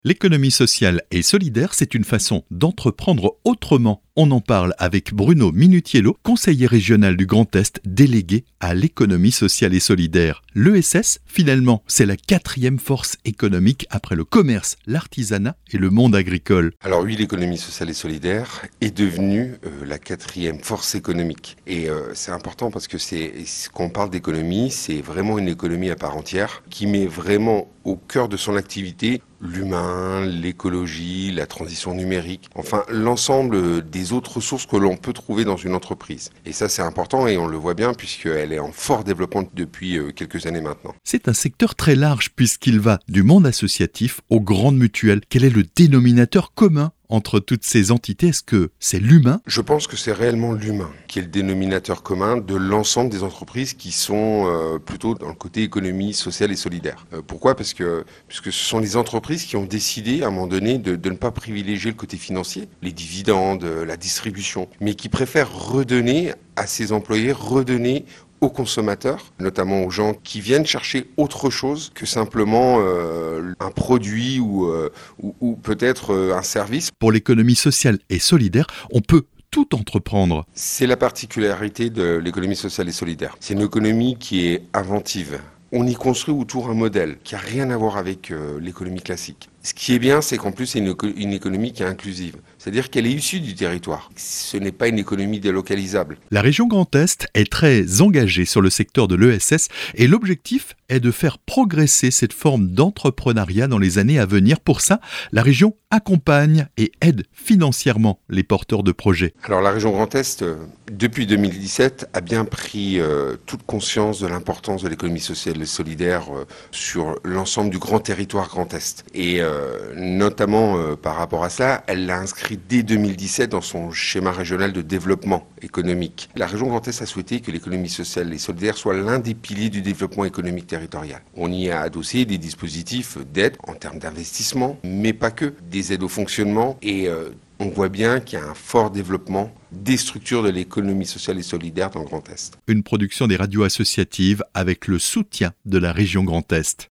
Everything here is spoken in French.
L'économie sociale et solidaire, c'est une façon d'entreprendre autrement. On en parle avec Bruno Minutiello, conseiller régional du Grand Est, délégué à l'économie sociale et solidaire. L'ESS, finalement, c'est la 4e force économique après le commerce, l'artisanat et le monde agricole. Alors oui, l'économie sociale et solidaire est devenue la 4e force économique. Et c'est important parce que quand on parle d'économie, c'est vraiment une économie à part entière qui met vraiment au cœur de son activité l'humain, l'écologie, la transition numérique, enfin l'ensemble des autres ressources que l'on peut trouver dans une entreprise. Et ça c'est important et on le voit bien puisqu'elle est en fort développement depuis quelques années maintenant. C'est un secteur très large puisqu'il va du monde associatif aux grandes mutuelles. Quel est le dénominateur commun entre toutes ces entités? Est-ce que c'est l'humain? Je pense que c'est réellement l'humain qui est le dénominateur commun de l'ensemble des entreprises qui sont plutôt dans le côté économie sociale et solidaire. Pourquoi ? Puisque ce sont les entreprises qui ont décidé à un moment donné de ne pas privilégier le côté financier, les dividendes, la distribution, mais qui préfèrent redonner à ses employés, redonner aux consommateurs, notamment aux gens qui viennent chercher autre chose que simplement un produit ou peut-être un service. Pour l'économie sociale et solidaire, on peut tout entreprendre. C'est la particularité de l'économie sociale et solidaire. C'est une économie qui est inventive. On y construit autour un modèle qui n'a rien à voir avec l'économie classique. Ce qui est bien, c'est qu'en plus, c'est une économie qui est inclusive. C'est-à-dire qu'elle est issue du territoire. Ce n'est pas une économie délocalisable. La région Grand Est est très engagée sur le secteur de l'ESS et l'objectif est de faire progresser cette forme d'entrepreneuriat dans les années à venir. Pour ça, la région accompagne et aide financièrement les porteurs de projets. Alors la région Grand Est, depuis 2017, a bien pris toute conscience de l'importance de l'économie sociale et solidaire sur l'ensemble du grand territoire Grand Est. Et notamment par rapport à cela, elle l'a inscrit dès 2017 dans son schéma régional de développement économique. La région Grand Est a souhaité que l'économie sociale et solidaire soit l'un des piliers du développement économique territorial. On y a adossé des dispositifs d'aide en termes d'investissement, mais pas que, des aides au fonctionnement et on voit bien qu'il y a un fort développement des structures de l'économie sociale et solidaire dans le Grand Est. Une production des radios associatives avec le soutien de la région Grand Est.